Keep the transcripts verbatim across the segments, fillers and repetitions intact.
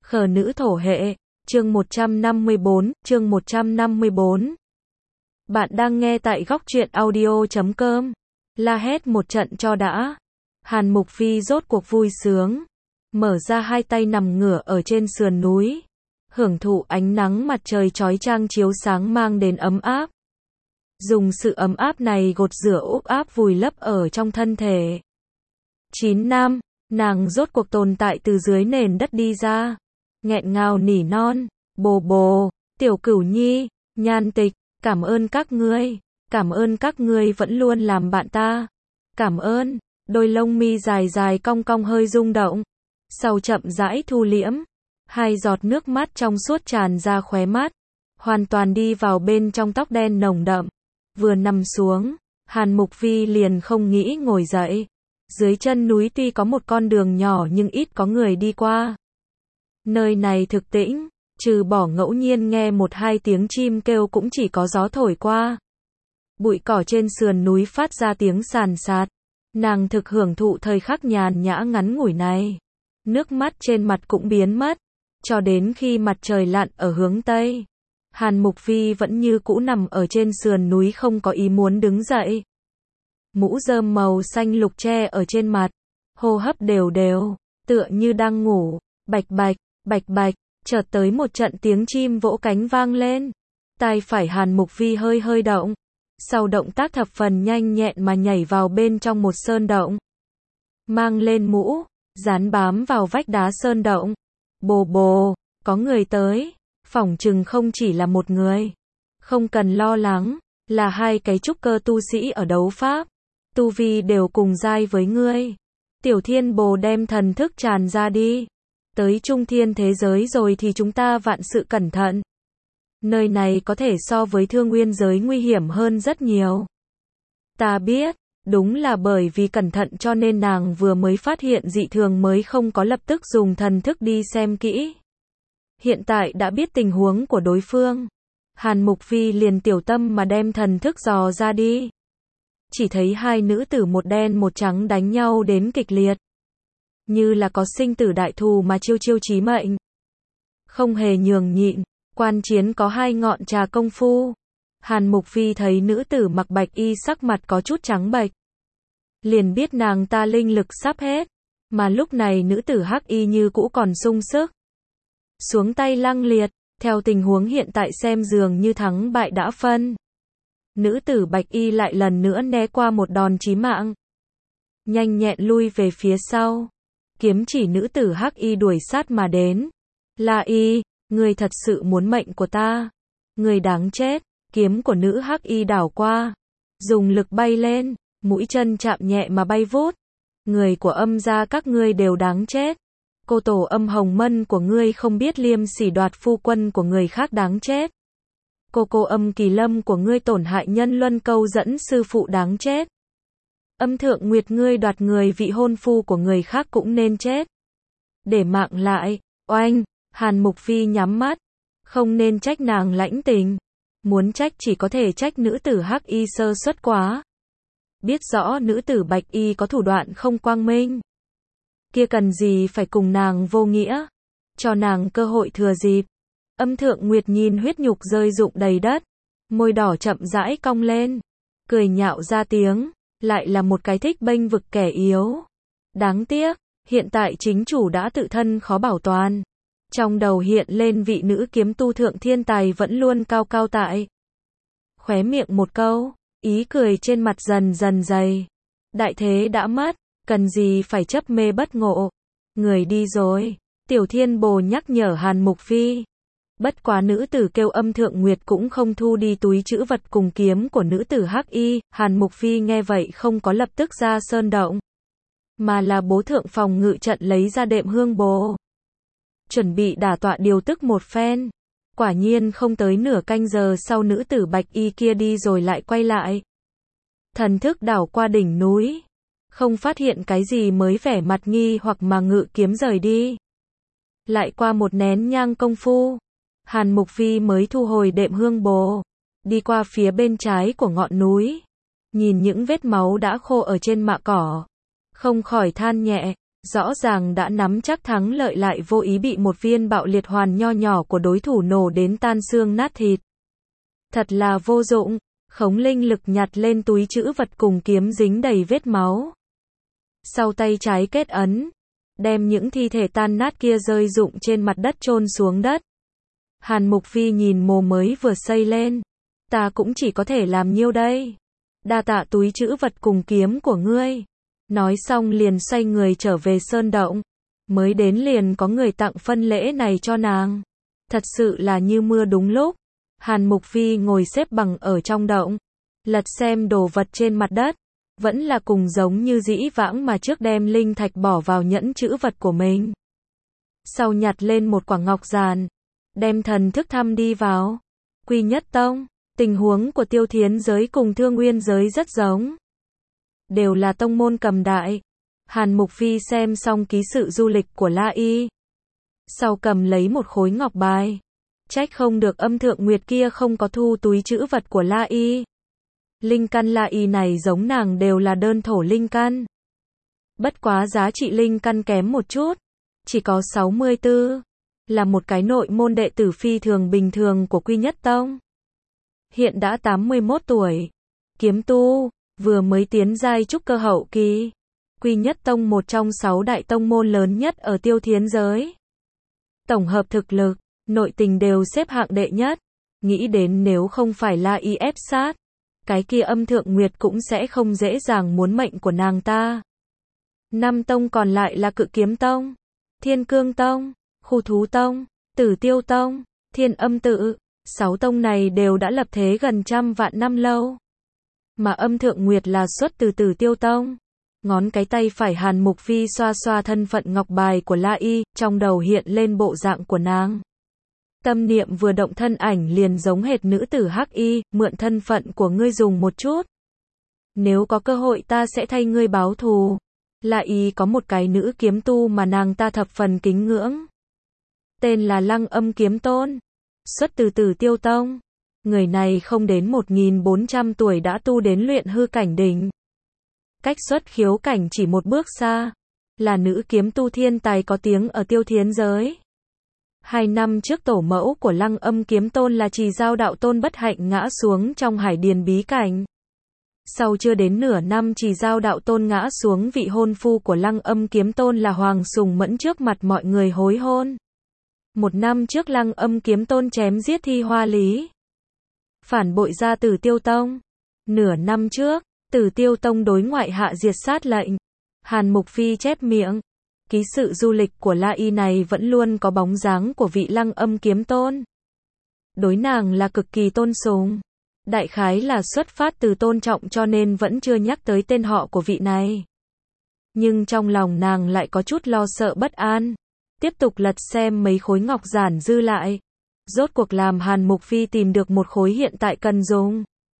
Khờ nữ thổ hệ, chương một trăm năm mươi bốn, chương một trăm năm mươi bốn. Bạn đang nghe tại góc truyện audio chấm com. La hét một trận cho đã. Hàn Mục Phi rốt cuộc vui sướng. Mở ra hai tay nằm ngửa ở trên sườn núi. Hưởng thụ ánh nắng mặt trời chói chang chiếu sáng mang đến ấm áp. Dùng sự ấm áp này gột rửa úp áp vùi lấp ở trong thân thể. Chín năm, nàng rốt cuộc tồn tại từ dưới nền đất đi ra. Nghẹn ngào nỉ non, bồ bồ, tiểu cửu nhi, Nhan Tịch, cảm ơn các ngươi, cảm ơn các ngươi vẫn luôn làm bạn ta. Cảm ơn, đôi lông mi dài dài cong cong hơi rung động. Sau chậm rãi thu liễm, hai giọt nước mắt trong suốt tràn ra khóe mắt, hoàn toàn đi vào bên trong tóc đen nồng đậm. Vừa nằm xuống, Hàn Mục Phi liền không nghĩ ngồi dậy. Dưới chân núi tuy có một con đường nhỏ nhưng ít có người đi qua. Nơi này thực tĩnh, trừ bỏ ngẫu nhiên nghe một hai tiếng chim kêu cũng chỉ có gió thổi qua. Bụi cỏ trên sườn núi phát ra tiếng sàn sạt. Nàng thực hưởng thụ thời khắc nhàn nhã ngắn ngủi này. Nước mắt trên mặt cũng biến mất, cho đến khi mặt trời lặn ở hướng Tây. Hàn Mục Phi vẫn như cũ nằm ở trên sườn núi không có ý muốn đứng dậy. Mũ rơm màu xanh lục che ở trên mặt, hô hấp đều đều, tựa như đang ngủ. Bạch bạch, bạch bạch, chợt tới một trận tiếng chim vỗ cánh vang lên. Tai phải Hàn Mục Phi hơi hơi động. Sau động tác thập phần nhanh nhẹn mà nhảy vào bên trong một sơn động. Mang lên mũ, dán bám vào vách đá sơn động. Bồ bồ, có người tới, phỏng chừng không chỉ là một người. Không cần lo lắng, là hai cái trúc cơ tu sĩ ở đấu pháp. Tu vi đều cùng giai với ngươi. Tiểu Thiên Bồ đem thần thức tràn ra đi. Tới trung thiên thế giới rồi thì chúng ta vạn sự cẩn thận. Nơi này có thể so với thương nguyên giới nguy hiểm hơn rất nhiều. Ta biết, đúng là bởi vì cẩn thận cho nên nàng vừa mới phát hiện dị thường mới không có lập tức dùng thần thức đi xem kỹ. Hiện tại đã biết tình huống của đối phương. Hàn Mục Phi liền tiểu tâm mà đem thần thức dò ra đi. Chỉ thấy hai nữ tử một đen một trắng đánh nhau đến kịch liệt. Như là có sinh tử đại thù mà chiêu chiêu chí mệnh. Không hề nhường nhịn, quan chiến có hai ngọn trà công phu. Hàn Mục Phi thấy nữ tử mặc bạch y sắc mặt có chút trắng bệch. Liền biết nàng ta linh lực sắp hết. Mà lúc này nữ tử hắc y như cũ còn sung sức. Xuống tay lăng liệt, theo tình huống hiện tại xem dường như thắng bại đã phân. Nữ tử bạch y lại lần nữa né qua một đòn chí mạng. Nhanh nhẹn lui về phía sau. Kiếm chỉ nữ tử hắc y đuổi sát mà đến. La y, người thật sự muốn mệnh của ta. Người đáng chết. Kiếm của nữ hắc y đảo qua. Dùng lực bay lên, mũi chân chạm nhẹ mà bay vút. Người của âm gia các ngươi đều đáng chết. Cô tổ âm hồng mân của ngươi không biết liêm sỉ đoạt phu quân của người khác đáng chết. Cô cô âm kỳ lâm của ngươi tổn hại nhân luân câu dẫn sư phụ đáng chết. Âm thượng nguyệt ngươi đoạt người vị hôn phu của người khác cũng nên chết. Để mạng lại, oanh, Hàn Mục Phi nhắm mắt. Không nên trách nàng lãnh tình. Muốn trách chỉ có thể trách nữ tử hắc y sơ suất quá. Biết rõ nữ tử bạch y có thủ đoạn không quang minh. Kia cần gì phải cùng nàng vô nghĩa. Cho nàng cơ hội thừa dịp. Âm thượng nguyệt nhìn huyết nhục rơi rụng đầy đất. Môi đỏ chậm rãi cong lên. Cười nhạo ra tiếng. Lại là một cái thích bênh vực kẻ yếu. Đáng tiếc, hiện tại chính chủ đã tự thân khó bảo toàn. Trong đầu hiện lên vị nữ kiếm tu thượng thiên tài vẫn luôn cao cao tại. Khóe miệng một câu, ý cười trên mặt dần dần dày. Đại thế đã mất, cần gì phải chấp mê bất ngộ. Người đi rồi, Tiểu Thiên Bồ nhắc nhở Hàn Mục Phi. Bất quá nữ tử kêu âm thượng nguyệt cũng không thu đi túi trữ vật cùng kiếm của nữ tử hắc y. Hàn Mục Phi nghe vậy không có lập tức ra sơn động. Mà là bố thượng phòng ngự trận lấy ra đệm hương bồ. Chuẩn bị đả tọa điều tức một phen. Quả nhiên không tới nửa canh giờ sau nữ tử bạch y kia đi rồi lại quay lại. Thần thức đảo qua đỉnh núi. Không phát hiện cái gì mới vẻ mặt nghi hoặc mà ngự kiếm rời đi. Lại qua một nén nhang công phu. Hàn Mục Phi mới thu hồi đệm hương bồ. Đi qua phía bên trái của ngọn núi. Nhìn những vết máu đã khô ở trên mạ cỏ. Không khỏi than nhẹ. Rõ ràng đã nắm chắc thắng lợi lại vô ý bị một viên bạo liệt hoàn nho nhỏ của đối thủ nổ đến tan xương nát thịt. Thật là vô dụng. Khống linh lực nhặt lên túi trữ vật cùng kiếm dính đầy vết máu. Sau tay trái kết ấn, đem những thi thể tan nát kia rơi rụng trên mặt đất chôn xuống đất. Hàn Mục Phi nhìn mồ mới vừa xây lên. Ta cũng chỉ có thể làm nhiêu đây. Đa tạ túi trữ vật cùng kiếm của ngươi. Nói xong liền xoay người trở về sơn động. Mới đến liền có người tặng phân lễ này cho nàng. Thật sự là như mưa đúng lúc. Hàn Mục Phi ngồi xếp bằng ở trong động. Lật xem đồ vật trên mặt đất. Vẫn là cùng giống như dĩ vãng mà trước đem linh thạch bỏ vào nhẫn trữ vật của mình. Sau nhặt lên một quả ngọc giản. Đem thần thức thăm đi vào. Quy Nhất Tông. Tình huống của Tiêu Thiến giới cùng Thương Nguyên giới rất giống. Đều là tông môn cầm đại. Hàn Mục Phi xem xong ký sự du lịch của La Y. Sau cầm lấy một khối ngọc bài. Trách không được Âm Thượng Nguyệt kia không có thu túi trữ vật của La Y. Linh căn La Y này giống nàng đều là đơn thổ linh căn. Bất quá giá trị linh căn kém một chút. Chỉ có sáu mươi tư. Là một cái nội môn đệ tử phi thường bình thường của Quy Nhất Tông. Hiện đã tám mươi mốt tuổi. Kiếm tu. Vừa mới tiến giai trúc cơ hậu kỳ. Quy Nhất Tông một trong sáu đại tông môn lớn nhất ở Tiêu Thiến giới. Tổng hợp thực lực, nội tình đều xếp hạng đệ nhất. Nghĩ đến nếu không phải La Y ép sát, cái kia Âm Thượng Nguyệt cũng sẽ không dễ dàng muốn mệnh của nàng ta. Năm tông còn lại là Cự Kiếm Tông, Thiên Cương Tông, Khu Thú Tông, Tử Tiêu Tông, Thiên Âm Tự. Sáu tông này đều đã lập thế gần trăm vạn năm lâu. Mà Âm Thượng Nguyệt là xuất từ Tử Tiêu Tông. Ngón cái tay phải Hàn Mục Phi xoa xoa thân phận ngọc bài của La Y, trong đầu hiện lên bộ dạng của nàng. Tâm niệm vừa động thân ảnh liền giống hệt nữ tử Hắc Y, mượn thân phận của ngươi dùng một chút. Nếu có cơ hội ta sẽ thay ngươi báo thù. La Y có một cái nữ kiếm tu mà nàng ta thập phần kính ngưỡng. Tên là Lăng Âm Kiếm Tôn. Xuất từ Tử Tiêu Tông. Người này không đến một nghìn bốn trăm tuổi đã tu đến luyện hư cảnh đỉnh. Cách xuất khiếu cảnh chỉ một bước xa. Là nữ kiếm tu thiên tài có tiếng ở Tiêu Thiến giới. Hai năm trước tổ mẫu của Lăng Âm Kiếm Tôn là Trì Giao Đạo Tôn bất hạnh ngã xuống trong hải điền bí cảnh. Sau chưa đến nửa năm Trì Giao Đạo Tôn ngã xuống, vị hôn phu của Lăng Âm Kiếm Tôn là Hoàng Sùng Mẫn trước mặt mọi người hối hôn. Một năm trước Lăng Âm Kiếm Tôn chém giết Thi Hoa Lý. Phản bội ra Tử Tiêu Tông. Nửa năm trước, Tử Tiêu Tông đối ngoại hạ diệt sát lệnh. Hàn Mục Phi chép miệng. Ký sự du lịch của La Y này vẫn luôn có bóng dáng của vị Lăng Âm Kiếm Tôn. Đối nàng là cực kỳ tôn sùng. Đại khái là xuất phát từ tôn trọng cho nên vẫn chưa nhắc tới tên họ của vị này. Nhưng trong lòng nàng lại có chút lo sợ bất an. Tiếp tục lật xem mấy khối ngọc giản dư lại. Rốt cuộc làm Hàn Mục Phi tìm được một khối hiện tại cần dùng.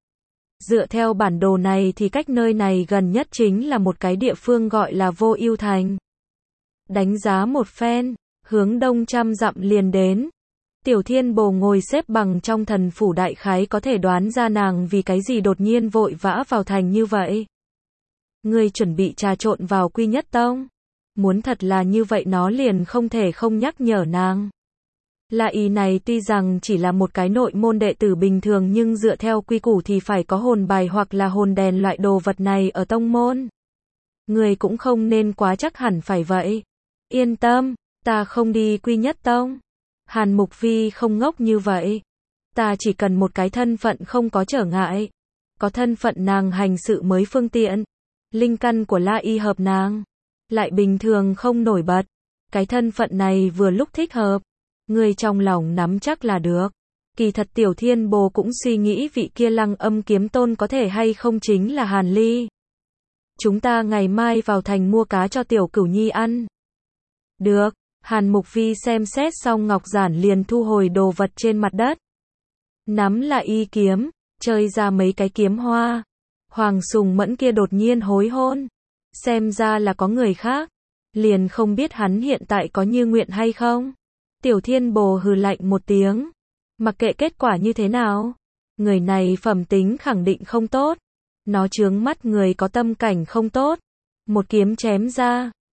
Dựa theo bản đồ này thì cách nơi này gần nhất chính là một cái địa phương gọi là Vô Ưu Thành. Đánh giá một phen, hướng đông trăm dặm liền đến. Tiểu Thiên Bồ ngồi xếp bằng trong thần phủ đại khái có thể đoán ra nàng vì cái gì đột nhiên vội vã vào thành như vậy. Ngươi chuẩn bị trà trộn vào Quy Nhất Tông. Muốn thật là như vậy nó liền không thể không nhắc nhở nàng. La Y này tuy rằng chỉ là một cái nội môn đệ tử bình thường nhưng dựa theo quy củ thì phải có hồn bài hoặc là hồn đèn loại đồ vật này ở tông môn. Người cũng không nên quá chắc hẳn phải vậy. Yên tâm, ta không đi Quy Nhất Tông. Hàn Mục Phi không ngốc như vậy. Ta chỉ cần một cái thân phận không có trở ngại. Có thân phận nàng hành sự mới phương tiện. Linh căn của La Y hợp nàng. Lại bình thường không nổi bật. Cái thân phận này vừa lúc thích hợp. Người trong lòng nắm chắc là được. Kỳ thật Tiểu Thiên Bồ cũng suy nghĩ vị kia Lăng Âm Kiếm Tôn có thể hay không chính là Hàn Ly. Chúng ta ngày mai vào thành mua cá cho Tiểu Cửu Nhi ăn. Được. Hàn Mục Phi xem xét xong ngọc giản liền thu hồi đồ vật trên mặt đất. Nắm là y kiếm, chơi ra mấy cái kiếm hoa. Hoàng Sùng Mẫn kia đột nhiên hối hôn. Xem ra là có người khác. Liền không biết hắn hiện tại có như nguyện hay không. Tiểu Thiên Bồ hừ lạnh một tiếng. Mặc kệ kết quả như thế nào. Người này phẩm tính khẳng định không tốt. Nó chướng mắt người có tâm cảnh không tốt. Một kiếm chém ra.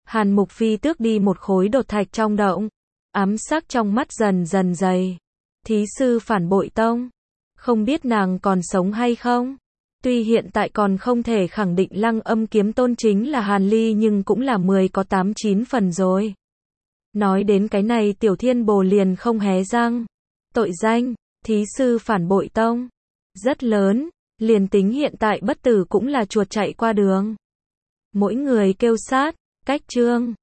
Hàn Mục Phi tước đi một khối đột thạch trong động. Ám sắc trong mắt dần dần dày. Thí sư phản bội tông. Không biết nàng còn sống hay không? Tuy hiện tại còn không thể khẳng định Lăng Âm Kiếm Tôn chính là Hàn Ly nhưng cũng là mười có tám chín phần rồi. Nói đến cái này Tiểu Thiên Bồ liền không hé răng. Tội danh, thí sư phản bội tông. Rất lớn, liền tính hiện tại bất tử cũng là chuột chạy qua đường. Mỗi người kêu sát, cách chương.